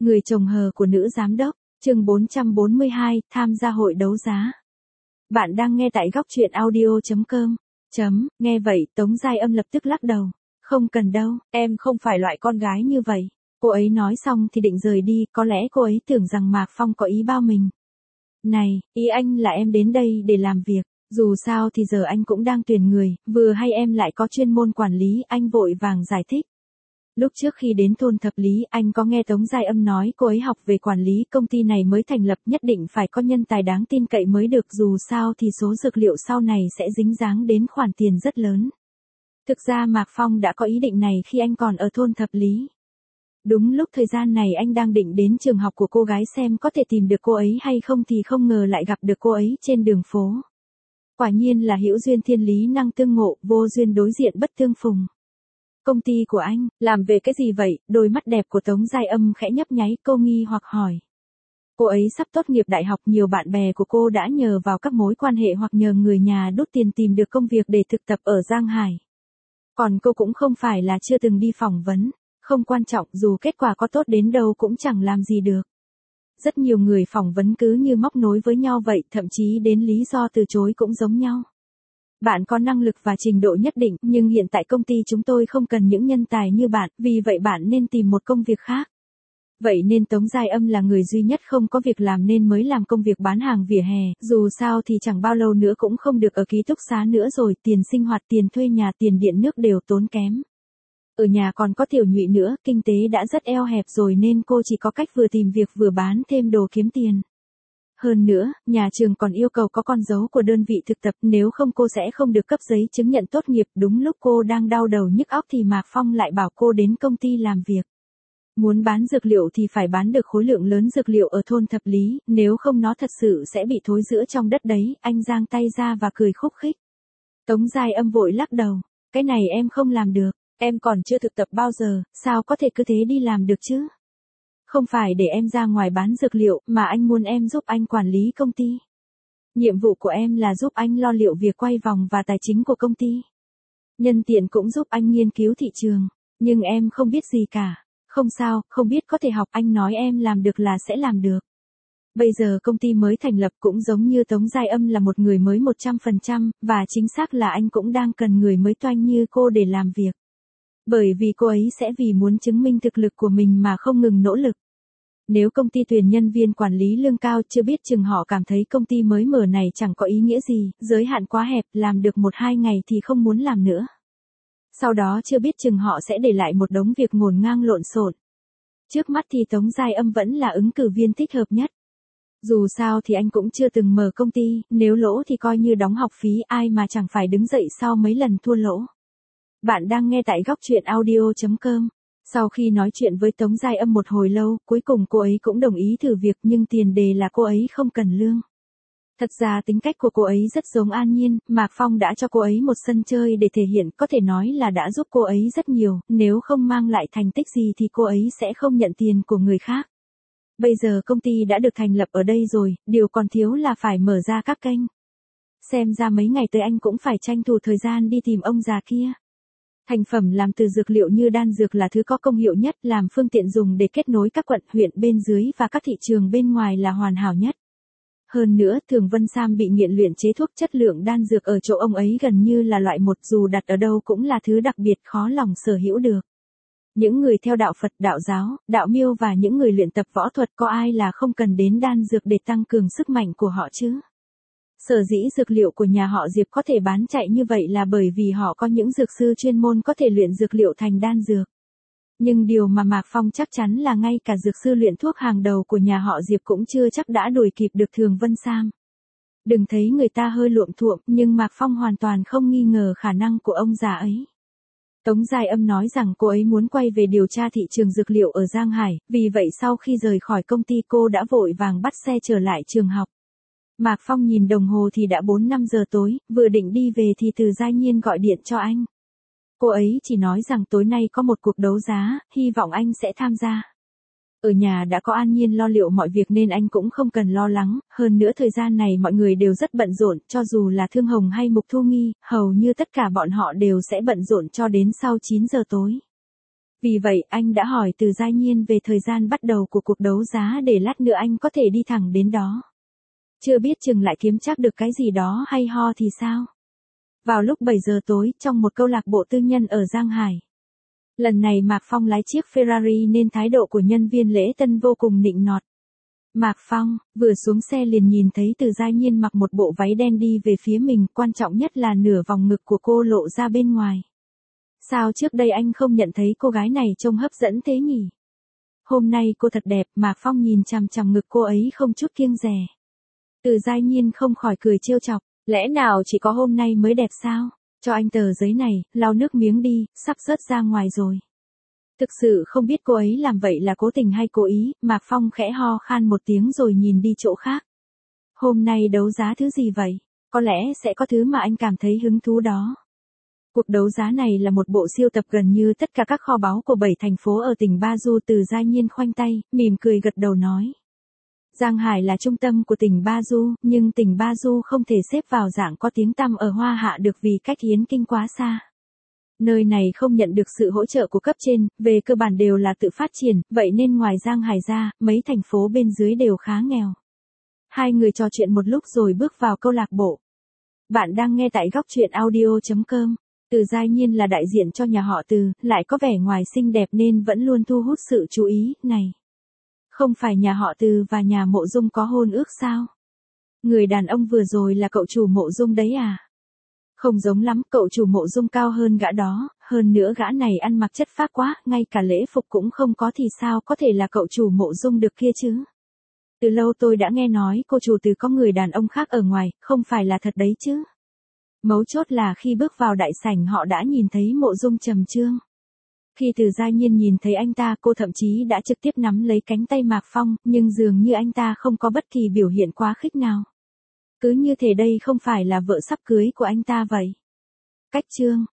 Người chồng hờ của nữ giám đốc, chương 442, tham gia hội đấu giá. Bạn đang nghe tại góc truyện audio.com. Nghe vậy, Tống Giai Âm lập tức lắc đầu. Không cần đâu, em không phải loại con gái như vậy. Cô ấy nói xong thì định rời đi, có lẽ cô ấy tưởng rằng Mạc Phong có ý bao mình. Này, ý anh là em đến đây để làm việc. Dù sao thì giờ anh cũng đang tuyển người, vừa hay em lại có chuyên môn quản lý, anh vội vàng giải thích. Lúc trước khi đến thôn Thập Lý, anh có nghe Tống Giai Âm nói cô ấy học về quản lý công ty này mới thành lập, nhất định phải có nhân tài đáng tin cậy mới được, dù sao thì số dược liệu sau này sẽ dính dáng đến khoản tiền rất lớn. Thực ra Mạc Phong đã có ý định này khi anh còn ở thôn Thập Lý. Đúng lúc thời gian này anh đang định đến trường học của cô gái xem có thể tìm được cô ấy hay không thì không ngờ lại gặp được cô ấy trên đường phố. Quả nhiên là hữu duyên thiên lý năng tương ngộ, vô duyên đối diện bất tương phùng. Công ty của anh, làm về cái gì vậy? Đôi mắt đẹp của Tống Giai Âm khẽ nhấp nháy, cô nghi hoặc hỏi. Cô ấy sắp tốt nghiệp đại học, nhiều bạn bè của cô đã nhờ vào các mối quan hệ hoặc nhờ người nhà đút tiền tìm được công việc để thực tập ở Giang Hải. Còn cô cũng không phải là chưa từng đi phỏng vấn, không quan trọng, dù kết quả có tốt đến đâu cũng chẳng làm gì được. Rất nhiều người phỏng vấn cứ như móc nối với nhau vậy, thậm chí đến lý do từ chối cũng giống nhau. Bạn có năng lực và trình độ nhất định, nhưng hiện tại công ty chúng tôi không cần những nhân tài như bạn, vì vậy bạn nên tìm một công việc khác. Vậy nên Tống Giai Âm là người duy nhất không có việc làm nên mới làm công việc bán hàng vỉa hè, dù sao thì chẳng bao lâu nữa cũng không được ở ký túc xá nữa rồi, tiền sinh hoạt, tiền thuê nhà, tiền điện nước đều tốn kém. Ở nhà còn có tiểu nhụy nữa, kinh tế đã rất eo hẹp rồi nên cô chỉ có cách vừa tìm việc vừa bán thêm đồ kiếm tiền. Hơn nữa, nhà trường còn yêu cầu có con dấu của đơn vị thực tập, nếu không cô sẽ không được cấp giấy chứng nhận tốt nghiệp. Đúng lúc cô đang đau đầu nhức óc thì Mạc Phong lại bảo cô đến công ty làm việc. Muốn bán dược liệu thì phải bán được khối lượng lớn dược liệu ở thôn Thập Lý, nếu không nó thật sự sẽ bị thối rữa trong đất đấy. Anh giang tay ra và cười khúc khích. Tống Giai Âm vội lắc đầu, cái này em không làm được, em còn chưa thực tập bao giờ, sao có thể cứ thế đi làm được chứ? Không phải để em ra ngoài bán dược liệu, mà anh muốn em giúp anh quản lý công ty. Nhiệm vụ của em là giúp anh lo liệu việc quay vòng và tài chính của công ty. Nhân tiện cũng giúp anh nghiên cứu thị trường, nhưng em không biết gì cả. Không sao, không biết có thể học, anh nói em làm được là sẽ làm được. Bây giờ công ty mới thành lập cũng giống như Tống Giai Âm là một người mới 100%, và chính xác là anh cũng đang cần người mới toanh như cô để làm việc. Bởi vì cô ấy sẽ vì muốn chứng minh thực lực của mình mà không ngừng nỗ lực. Nếu công ty tuyển nhân viên quản lý lương cao, chưa biết chừng họ cảm thấy công ty mới mở này chẳng có ý nghĩa gì, giới hạn quá hẹp, làm được 1-2 ngày thì không muốn làm nữa. Sau đó chưa biết chừng họ sẽ để lại một đống việc ngổn ngang lộn xộn. Trước mắt thì Tống Giai Âm vẫn là ứng cử viên thích hợp nhất. Dù sao thì anh cũng chưa từng mở công ty, nếu lỗ thì coi như đóng học phí, ai mà chẳng phải đứng dậy sau mấy lần thua lỗ. Bạn đang nghe tại góc truyện audio.com. Sau khi nói chuyện với Tống Giai Âm một hồi lâu, cuối cùng cô ấy cũng đồng ý thử việc, nhưng tiền đề là cô ấy không cần lương. Thật ra tính cách của cô ấy rất giống An Nhiên, Mạc Phong đã cho cô ấy một sân chơi để thể hiện, có thể nói là đã giúp cô ấy rất nhiều, nếu không mang lại thành tích gì thì cô ấy sẽ không nhận tiền của người khác. Bây giờ công ty đã được thành lập ở đây rồi, điều còn thiếu là phải mở ra các kênh. Xem ra mấy ngày tới anh cũng phải tranh thủ thời gian đi tìm ông già kia. Thành phẩm làm từ dược liệu như đan dược là thứ có công hiệu nhất, làm phương tiện dùng để kết nối các quận, huyện bên dưới và các thị trường bên ngoài là hoàn hảo nhất. Hơn nữa, Thường Vân Sam bị nghiện luyện chế thuốc chất lượng đan dược ở chỗ ông ấy gần như là loại một, dù đặt ở đâu cũng là thứ đặc biệt khó lòng sở hữu được. Những người theo đạo Phật, đạo giáo, đạo Miêu và những người luyện tập võ thuật có ai là không cần đến đan dược để tăng cường sức mạnh của họ chứ? Sở dĩ dược liệu của nhà họ Diệp có thể bán chạy như vậy là bởi vì họ có những dược sư chuyên môn có thể luyện dược liệu thành đan dược. Nhưng điều mà Mạc Phong chắc chắn là ngay cả dược sư luyện thuốc hàng đầu của nhà họ Diệp cũng chưa chắc đã đuổi kịp được Thường Vân Sam. Đừng thấy người ta hơi luộm thuộm, nhưng Mạc Phong hoàn toàn không nghi ngờ khả năng của ông già ấy. Tống Giai Âm nói rằng cô ấy muốn quay về điều tra thị trường dược liệu ở Giang Hải, vì vậy sau khi rời khỏi công ty cô đã vội vàng bắt xe trở lại trường học. Mạc Phong nhìn đồng hồ thì đã 4-5 giờ tối, vừa định đi về thì Từ Giai Nhiên gọi điện cho anh. Cô ấy chỉ nói rằng tối nay có một cuộc đấu giá, hy vọng anh sẽ tham gia. Ở nhà đã có An Nhiên lo liệu mọi việc nên anh cũng không cần lo lắng, hơn nữa thời gian này mọi người đều rất bận rộn, cho dù là Thương Hồng hay Mục Thu Nghi, hầu như tất cả bọn họ đều sẽ bận rộn cho đến sau 9 giờ tối. Vì vậy anh đã hỏi Từ Giai Nhiên về thời gian bắt đầu của cuộc đấu giá để lát nữa anh có thể đi thẳng đến đó. Chưa biết chừng lại kiếm chắc được cái gì đó hay ho thì sao? Vào lúc 7 giờ tối, trong một câu lạc bộ tư nhân ở Giang Hải. Lần này Mạc Phong lái chiếc Ferrari nên thái độ của nhân viên lễ tân vô cùng nịnh nọt. Mạc Phong, vừa xuống xe liền nhìn thấy Từ Giai Nhiên mặc một bộ váy đen đi về phía mình, quan trọng nhất là nửa vòng ngực của cô lộ ra bên ngoài. Sao trước đây anh không nhận thấy cô gái này trông hấp dẫn thế nhỉ? Hôm nay cô thật đẹp, Mạc Phong nhìn chằm chằm ngực cô ấy không chút kiêng dè. Từ Giai Nhiên không khỏi cười trêu chọc, lẽ nào chỉ có hôm nay mới đẹp sao? Cho anh tờ giấy này, lau nước miếng đi, sắp rớt ra ngoài rồi. Thực sự không biết cô ấy làm vậy là cố tình hay cố ý, Mạc Phong khẽ ho khan một tiếng rồi nhìn đi chỗ khác. Hôm nay đấu giá thứ gì vậy? Có lẽ sẽ có thứ mà anh cảm thấy hứng thú đó. Cuộc đấu giá này là một bộ sưu tập gần như tất cả các kho báu của 7 thành phố ở tỉnh Ba Du. Từ Giai Nhiên khoanh tay, mỉm cười gật đầu nói. Giang Hải là trung tâm của tỉnh Ba Du, nhưng tỉnh Ba Du không thể xếp vào dạng có tiếng tăm ở Hoa Hạ được vì cách Yến Kinh quá xa. Nơi này không nhận được sự hỗ trợ của cấp trên, về cơ bản đều là tự phát triển, vậy nên ngoài Giang Hải ra, mấy thành phố bên dưới đều khá nghèo. Hai người trò chuyện một lúc rồi bước vào câu lạc bộ. Bạn đang nghe tại góc truyện audio.com. Từ Giai Nhiên là đại diện cho nhà họ Từ, lại có vẻ ngoài xinh đẹp nên vẫn luôn thu hút sự chú ý, này. Không phải nhà họ Từ và nhà Mộ Dung có hôn ước sao? Người đàn ông vừa rồi là cậu chủ Mộ Dung đấy à? Không giống lắm, cậu chủ Mộ Dung cao hơn gã đó, hơn nữa gã này ăn mặc chất phác quá, ngay cả lễ phục cũng không có thì sao có thể là cậu chủ Mộ Dung được kia chứ? Từ lâu tôi đã nghe nói cô chủ Từ có người đàn ông khác ở ngoài, không phải là thật đấy chứ? Mấu chốt là khi bước vào đại sảnh họ đã nhìn thấy Mộ Dung trầm trương. Khi Từ Giai Nhiên nhìn thấy anh ta, cô thậm chí đã trực tiếp nắm lấy cánh tay Mạc Phong, nhưng dường như anh ta không có bất kỳ biểu hiện quá khích nào. Cứ như thể đây không phải là vợ sắp cưới của anh ta vậy. Cách chương